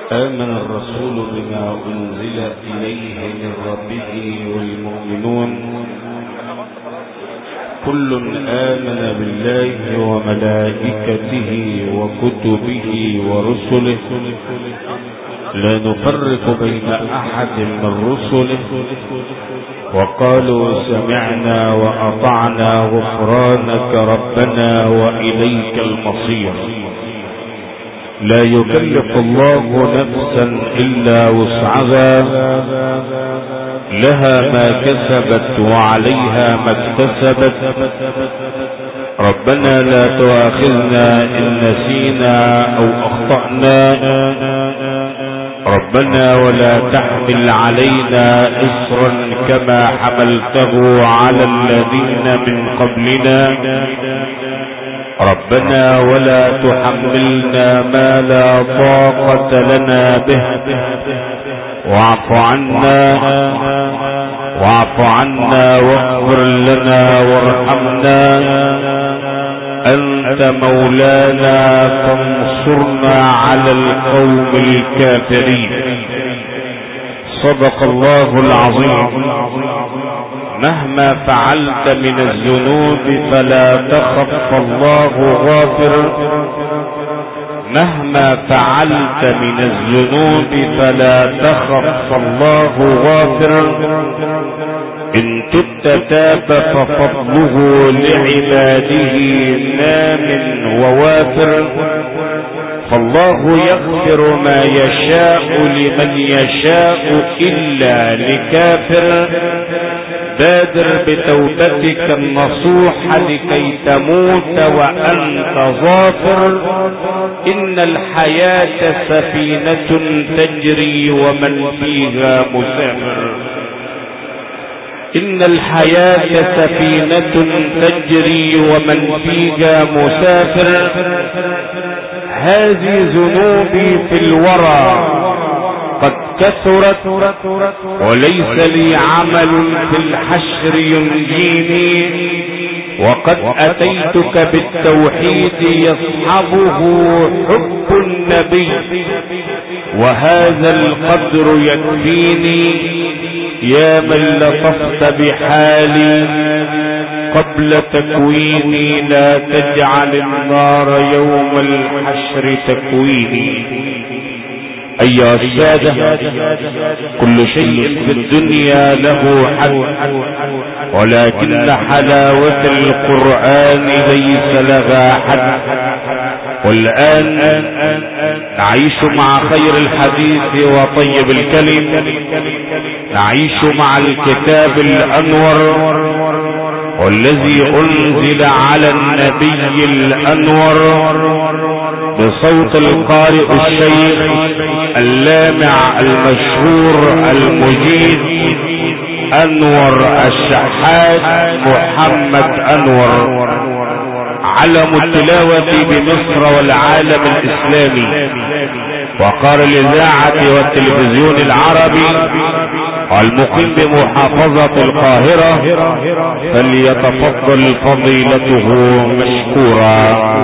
آمن الرسول بما أنزل إليه من ربه والمؤمنون كل آمن بالله وملائكته وكتبه ورسله لا نفرق بين أحد من رسله وقالوا سمعنا وأطعنا غفرانك ربنا وإليك المصير. لا يكلف الله نفسا إلا وسعها لها ما كسبت وعليها ما اكتسبت. ربنا لا تؤاخذنا إن نسينا أو أخطأنا ربنا ولا تحمل علينا إصرا كما حملته على الذين من قبلنا ربنا ولا تحملنا ما لا طاقة لنا به واعف عنا واغفر لنا وارحمنا أنت مولانا فانصرنا على القوم الكافرين. صدق الله العظيم. مهما فعلت من الذنوب فلا تخف فالله غافر. مهما فعلت من الذنوب فلا تخف فالله غافر. إن تبت تاب ففضله لعباده نام ووافر. فالله يغفر ما يشاء لمن يشاء إلا لكافر. بادر بتوبتك النصوح لكي تموت وأنت ظافر. إن الحياة سفينة تجري ومن فيها مسافر. إن الحياة سفينة تجري ومن فيها مسافر. هذه ذنوبي في الورى قد كثرت وليس لي عمل في الحشر ينجيني. وقد أتيتك بالتوحيد يصحبه حب النبي وهذا القدر يكفيني. يا من لطفت بحالي قبل تكويني لا تجعل النار يوم الحشر تكويني. أيها السادة، كل شيء في الدنيا له حد ولكن حلاوة القرآن ليس لها حد. والآن نعيش مع خير الحديث وطيب الكلم. نعيش مع الكتاب الأنور والذي أنزل على النبي الأنور بصوت القارئ الشيخ اللامع المشهور المجيد أنور الشحات محمد أنور، علم التلاوة بمصر والعالم الإسلامي وقار الإذاعة والتلفزيون العربي المقيم بمحافظة القاهرة، فليتفضل فضيلته مشكورا.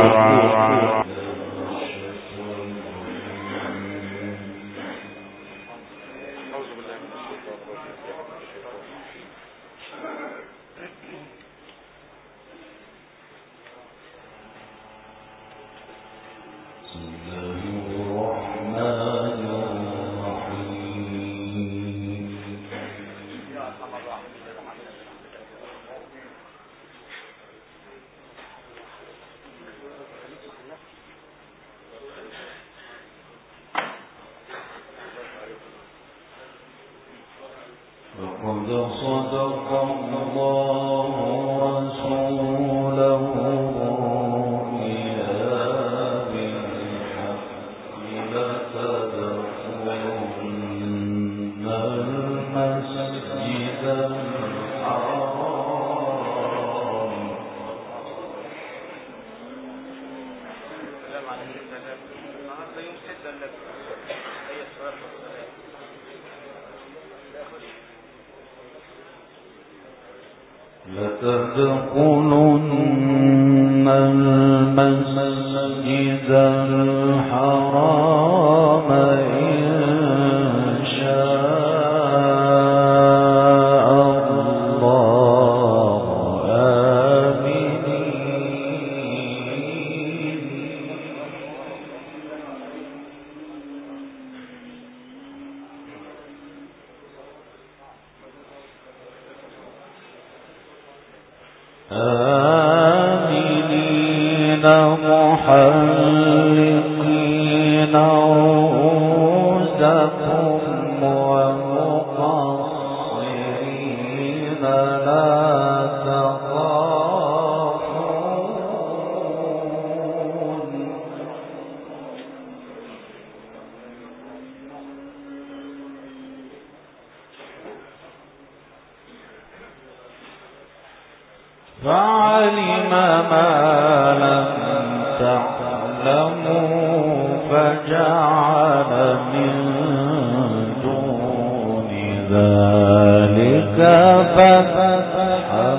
لتدخلن المسجد الحرام آمنين محلقين رؤوسكم ومقصرين لا فعلم ما لم تعلموا فجعل من دون ذلك فتحا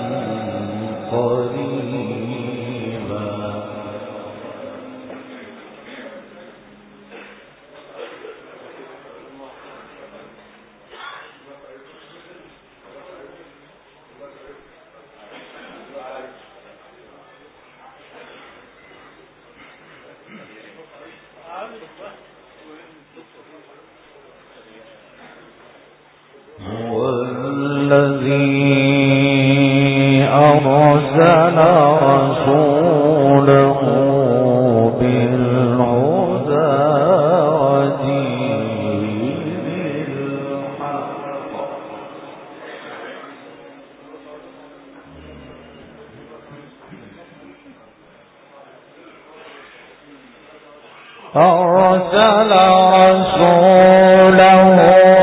قريبا. الذي أرسل رسوله بالهدى ودين الحق أرسل رسوله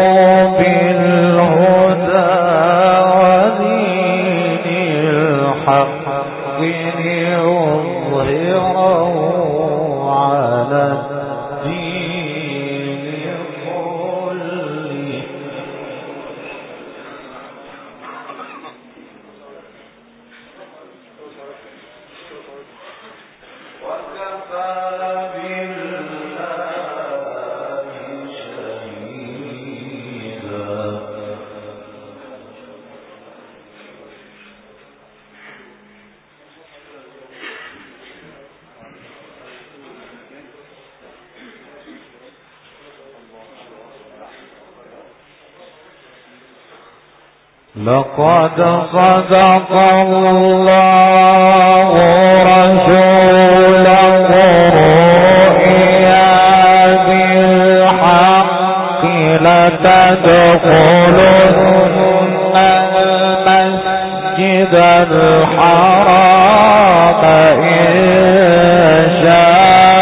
لقد صدق الله رسوله الرؤيا بالحق لتدخلن المسجد الحرام إن شاء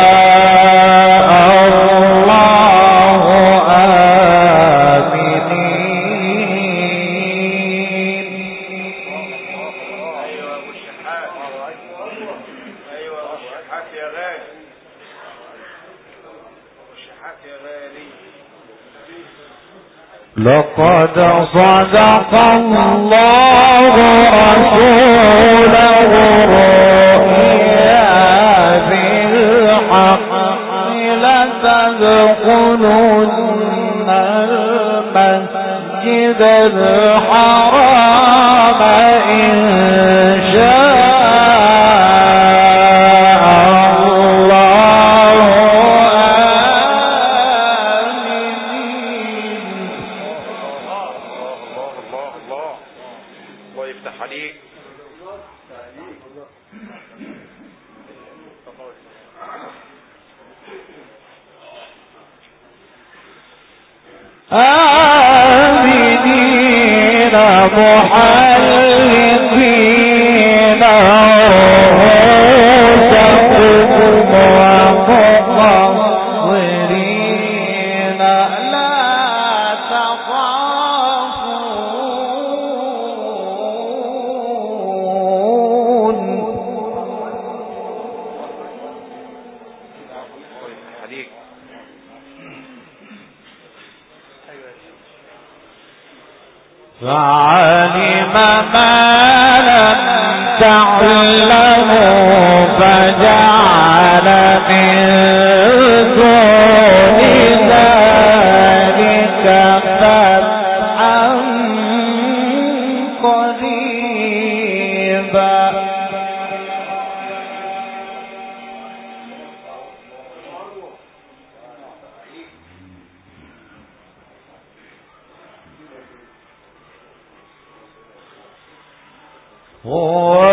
لقد صدق الله رسوله الرؤيا بالحق لتدخلن المسجد الحرام إن شاء آمنين محلقين رؤوسكم ومقصرين لا تخافون. فعلم ما لم تعلموا فجعل من دون ذلك فتحا قريبا. هو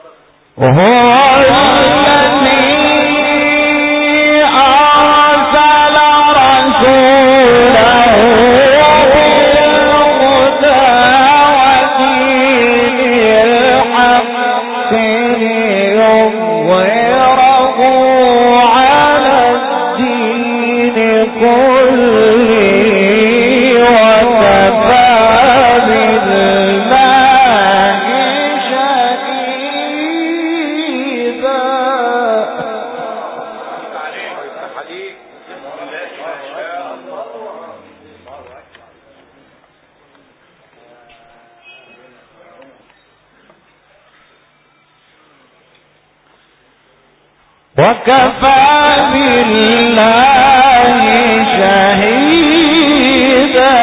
وكفى بالله شهيدا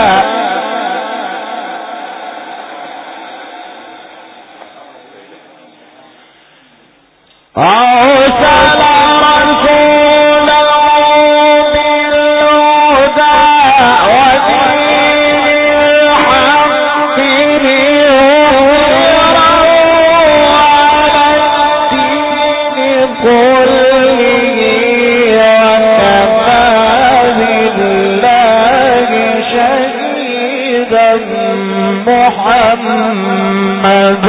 أرسل رسوله بالهدى ودين الحق ليظهره على الدين كله وكفى بالله شهيدا محمد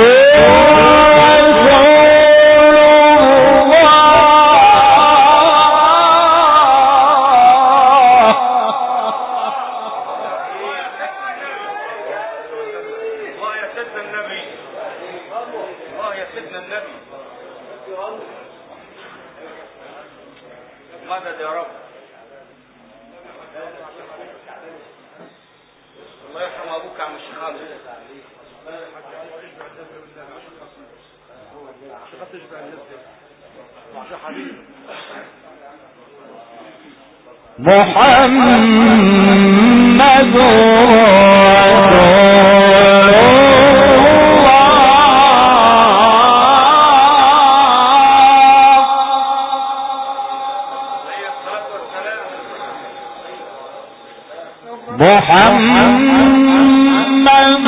مدد يا رب. الله يرحم ابوك يا عم الشيخ خالد. محمد محمد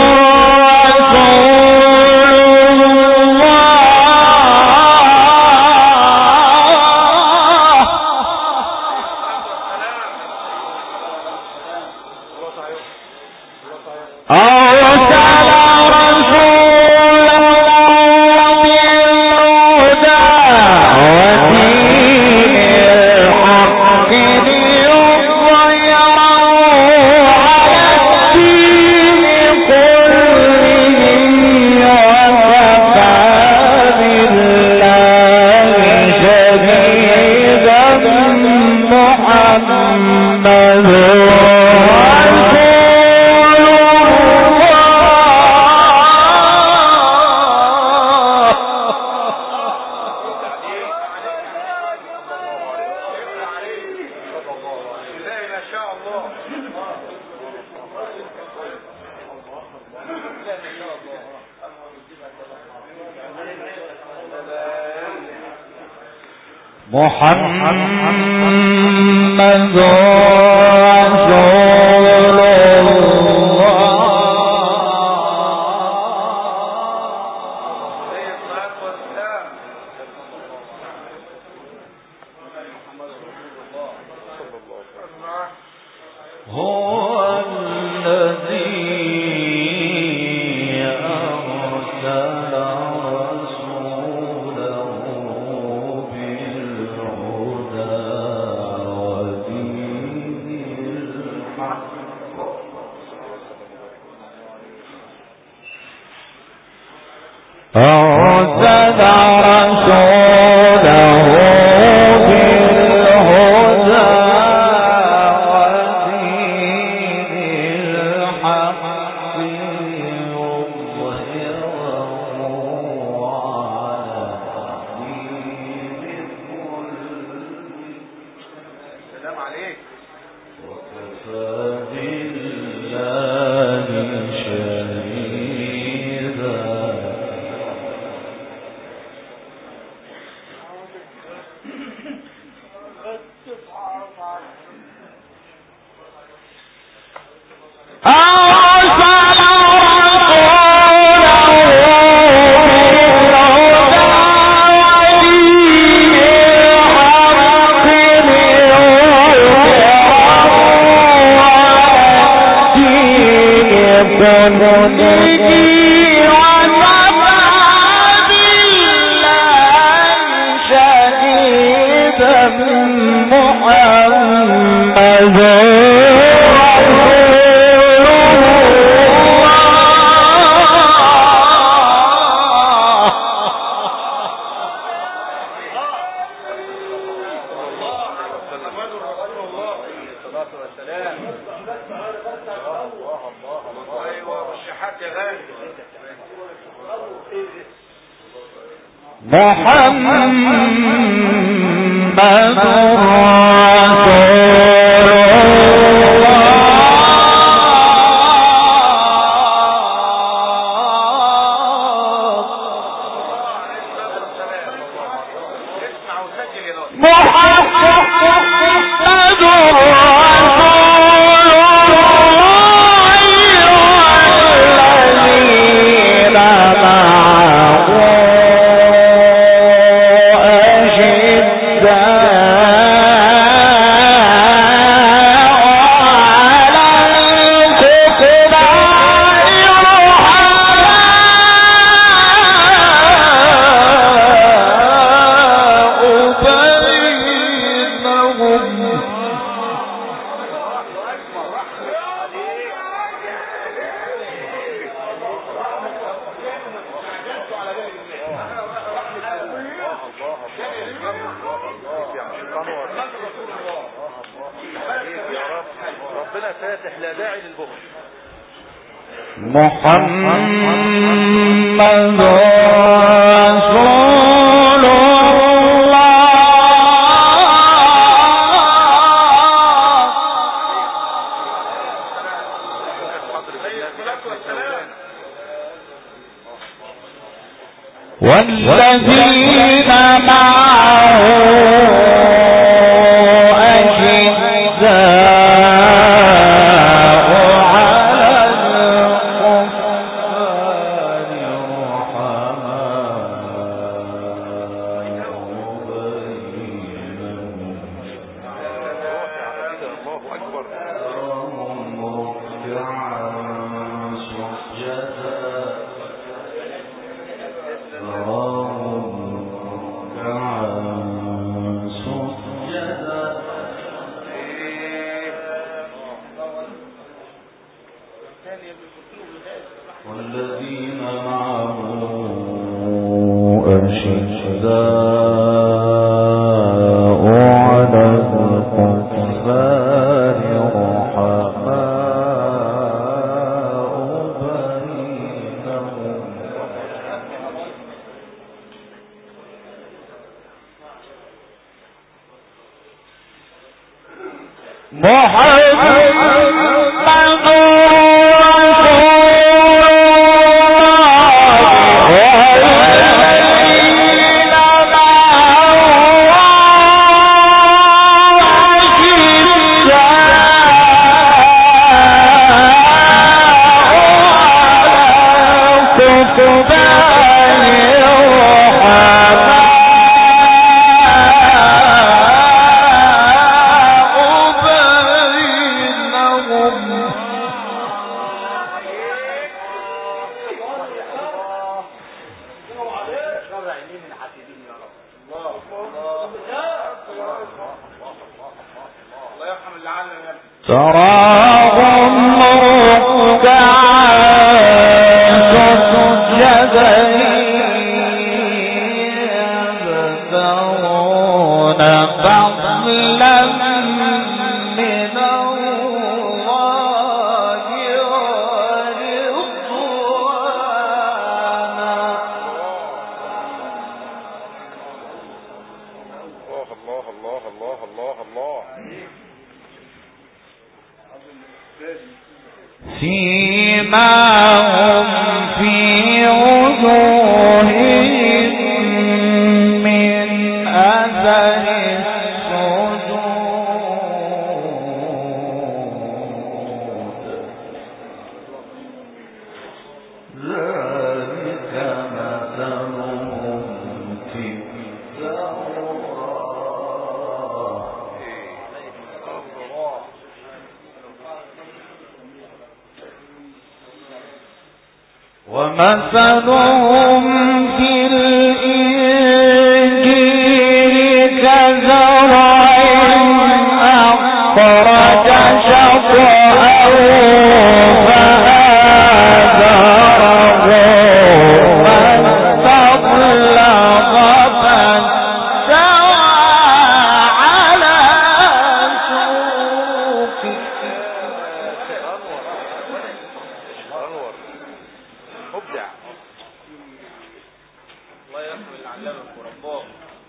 محمد رسول الله هو الذي أرسل رسوله بالهدى ودين الحق أرسل رسوله بالهدى ودين الحق ليظهره على الدين كله. السلام عليك. وكفى بالله شهيدا والذين معه تراهم ركعا سجدا يبتغون فضلا من الله سيماهم في وجوههم من أثر السجود ذلك مثلهم في ومثلهم في الإنجيل كزرع أخرج شطأه فآزره فاستغلظ فاستوى على سوقه الله يرحم اللي علمك ورباك.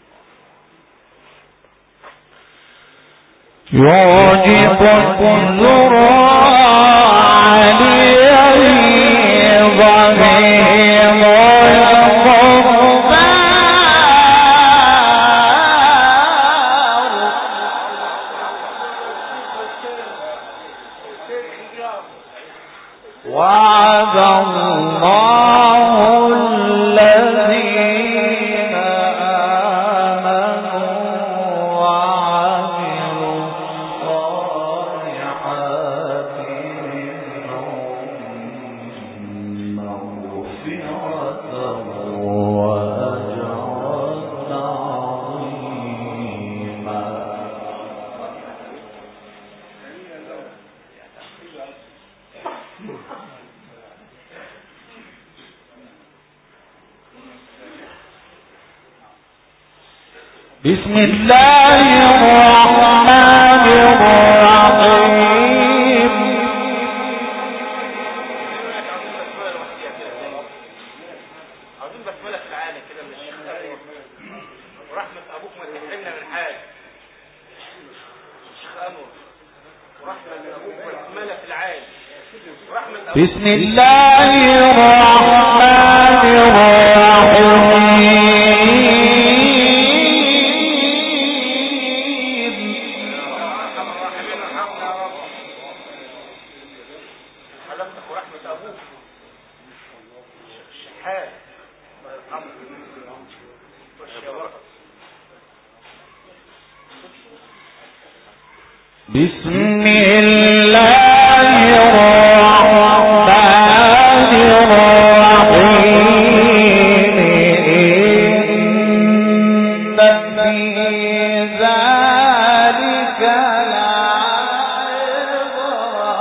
يعجب الذرى عليه ضميم وعد الله الذين آمنوا وعملوا الصالحات منهم مغفرة وأجرا عظيما. بسم الله الرحمن الرحيم. عاوزين بسملة في العالم كده من الشيخ أنور ورحمة أبوك ما تحرمنا من حاجة. الشيخ أنور ورحمة أبوك بسملة في العالم ورحمة أبوك. بسم الله الرحمن الرحيم. بسم الله الرحمن الرحيم. إن في ذلك لعبرة.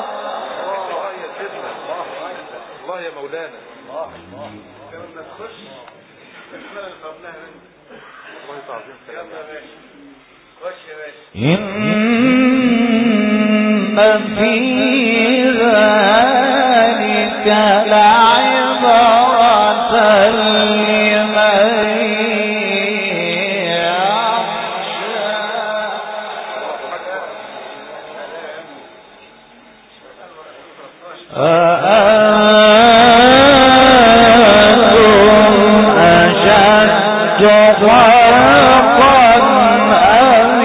الله يا مولانا. الله كنا نخش احنا اللي طلبناها منك. الله تعظيم كلام يا باشا. خش يا باشا. إن في ذلك لعبرة لمن يخشى. أأنتم أشد خلقا أم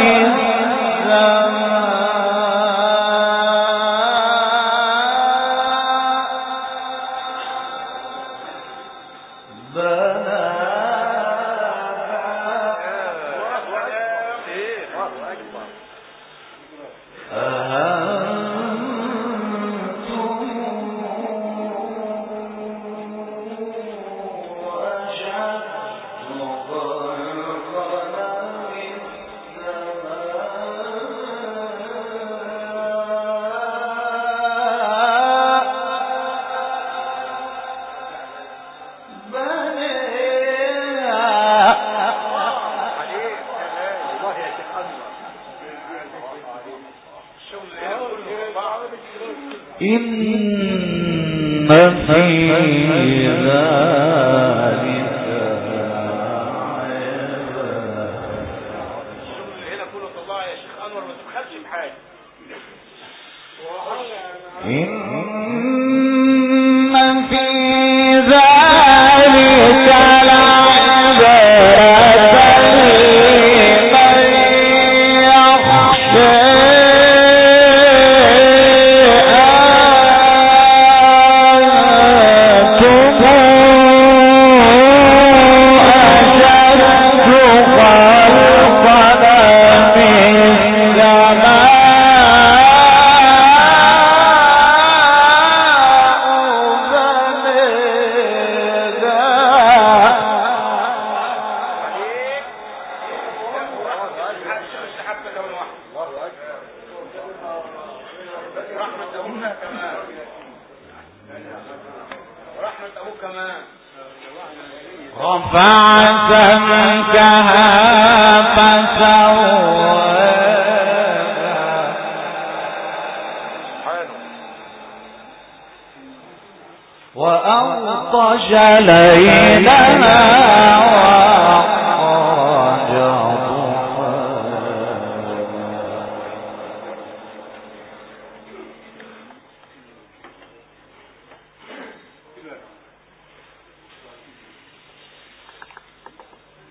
إن في ذلك هنا كله طلع يا شيخ أنور ما تبخلش بحاجة. إن في ذلك لعبرة لمن يخشى. رفع سمكها فسواها وأغطش ليلها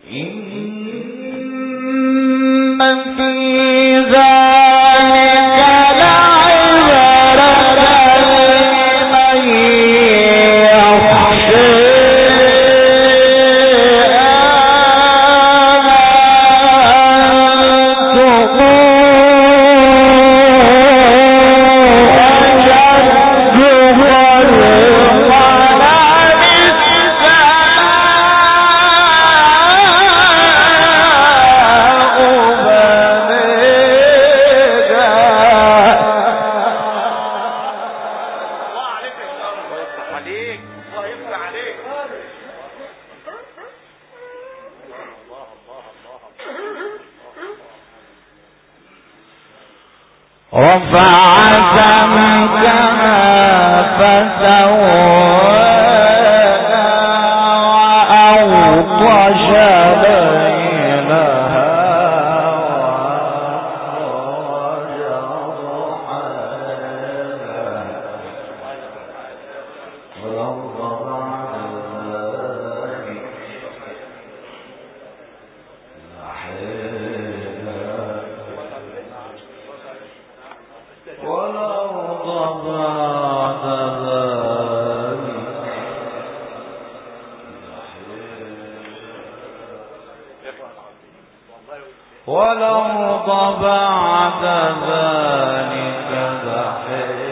والأرض بعد ذلك دحيحا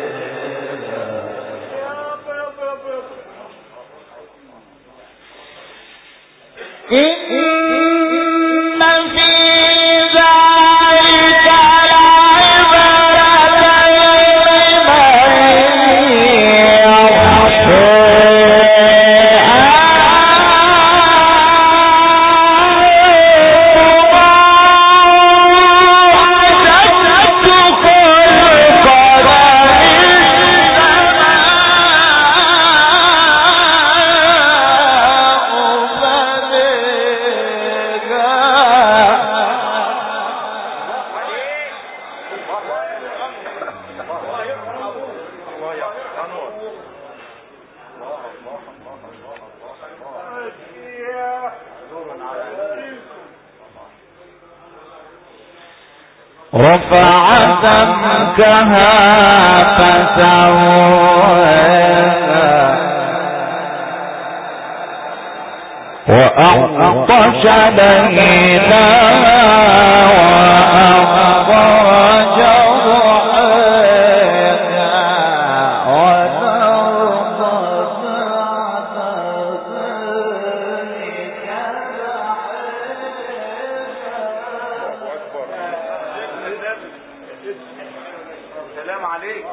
رفع سمكها فسواها وأغطش ليلها وأخرج ضحاها والأرض بعد ذلك سلام عليك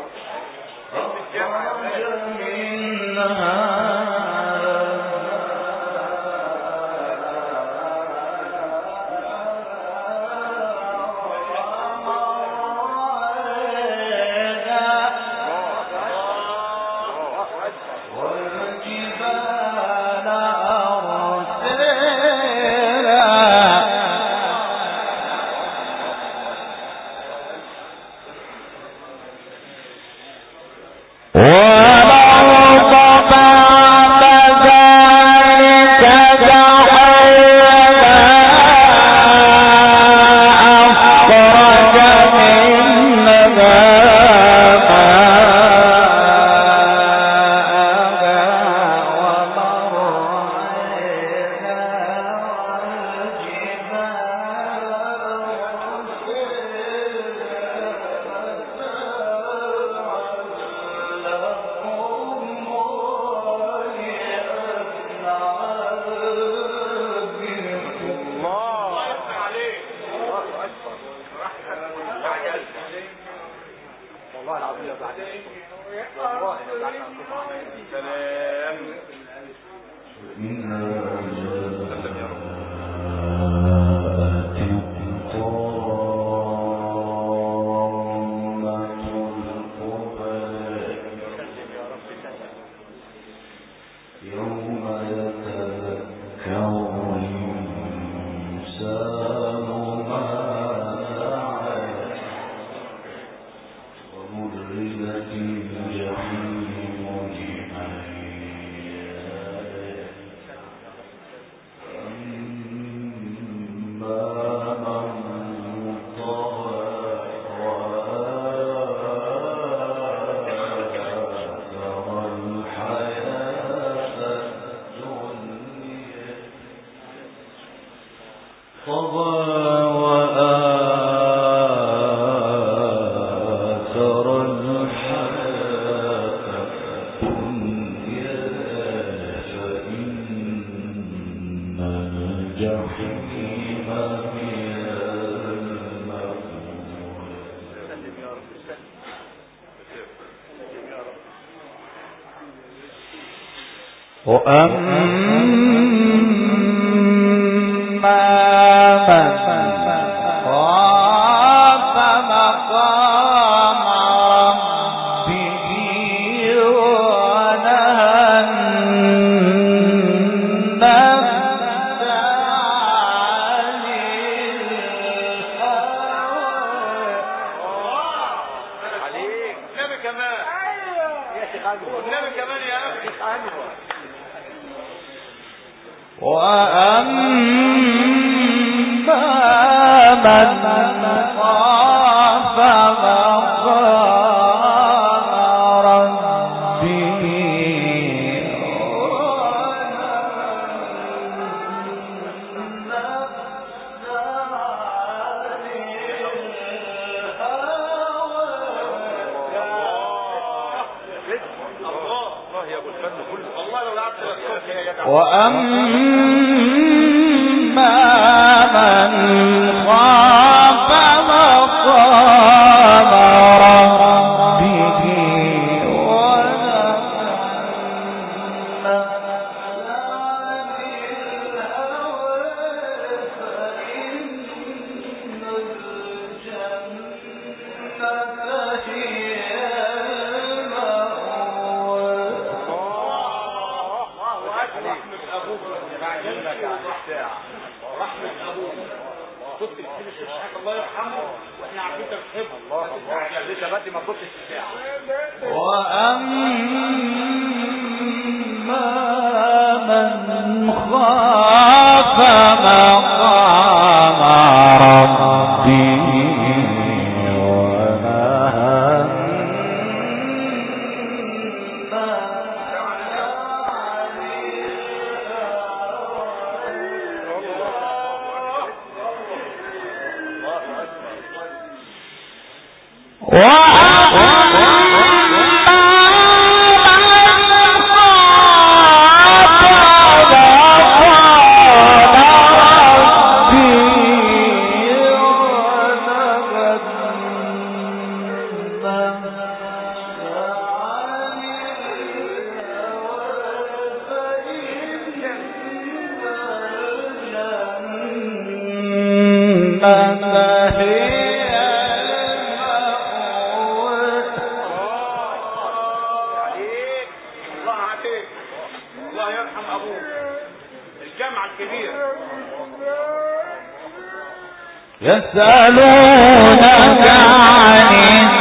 يسألونك عن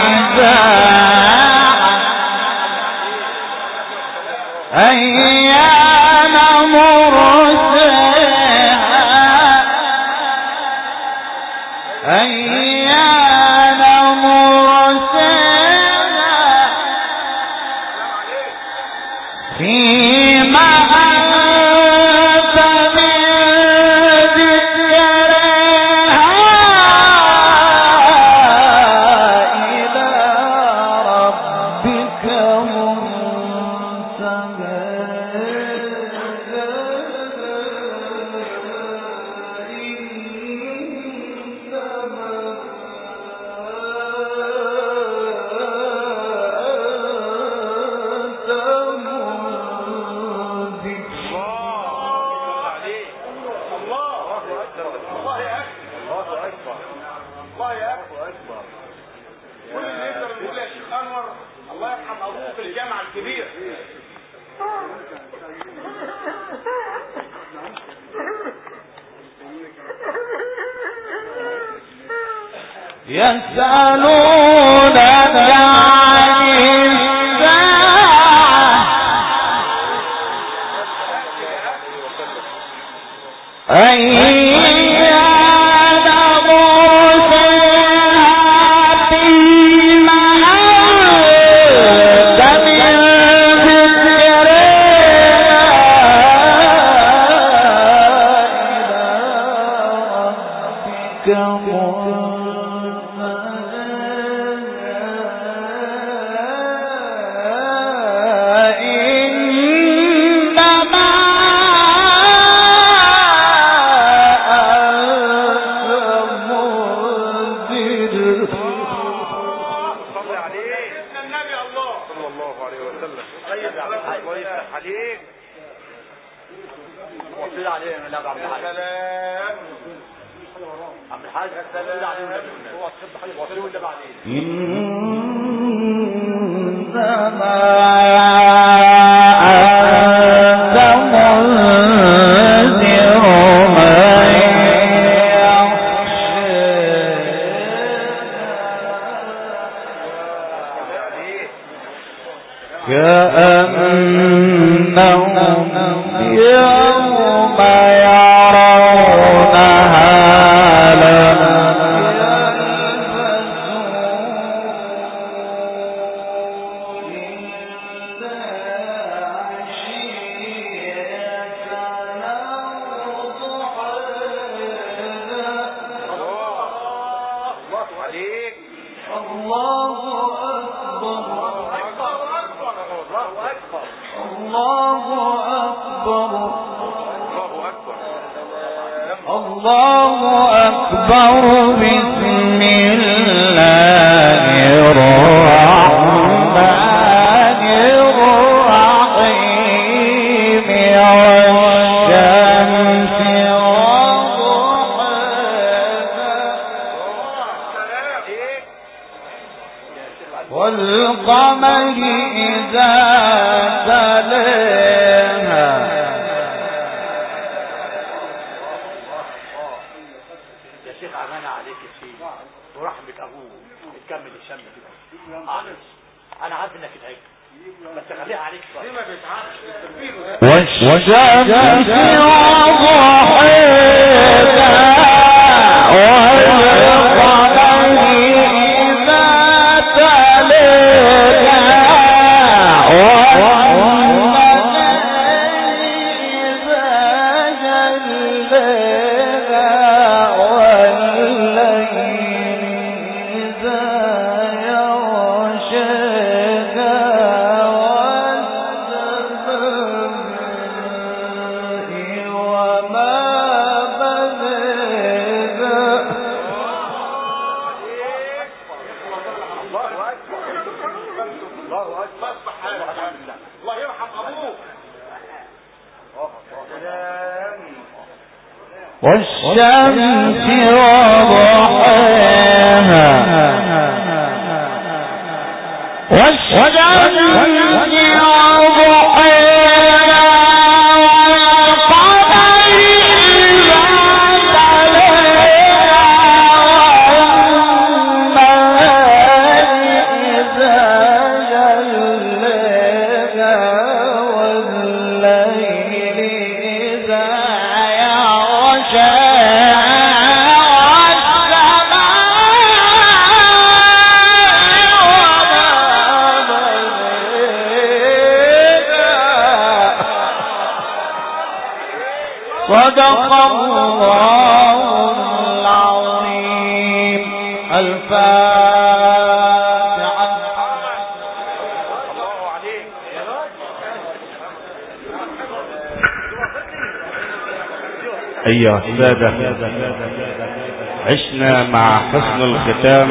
الساعة أيان مرساها أيان مرساها فيما يسألونك عن الساعة أيان مرساها فيما أنت من ذكرها صدق الله العظيم. الفاتحة. الله عليك. أيها السادة، عشنا مع حسن الختام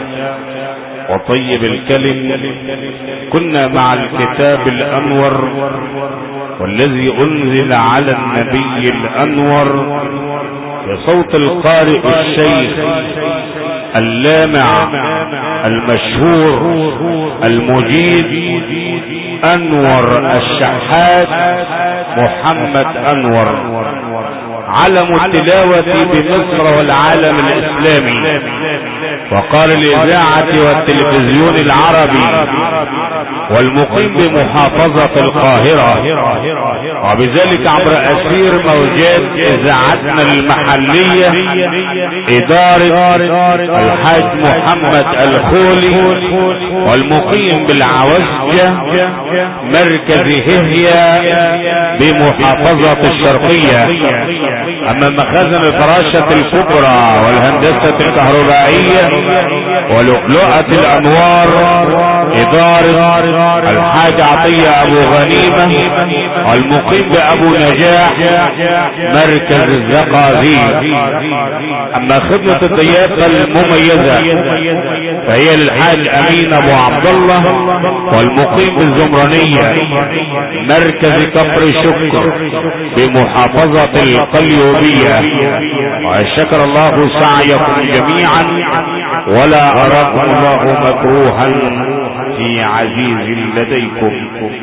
وطيب الكلم. كنا مع الكتاب الأنور والذي أنزل على النبي الأنور بصوت القارئ الشيخ اللامع المشهور المجيد أنور الشحات محمد أنور، علم التلاوة بمصر والعالم الإسلامي، وقال الإذاعة والتلفزيون العربي، والمقيم بمحافظة القاهرة، وبذلك عبر أثير موجات إذاعتنا المحلية إدارة الحاج محمد الخولي، والمقيم بالعوزجة مركز ههية بمحافظة الشرقية. اما مخازن الفراشة الكبرى والهندسة الكهربائية ولؤلؤة الانوار ادارة الحاج عطية ابو غنيمة والمقيم بابو نجاح مركز الزقازيق. اما خدمة الضيافة المميزة فهي للحاج امين ابو عبد الله والمقيم بالزمرانية مركز كفر شكر بمحافظة القليوبية. وشكر الله سعيكم جميعا ولا اراكم الله مكروها في عزيز لديكم.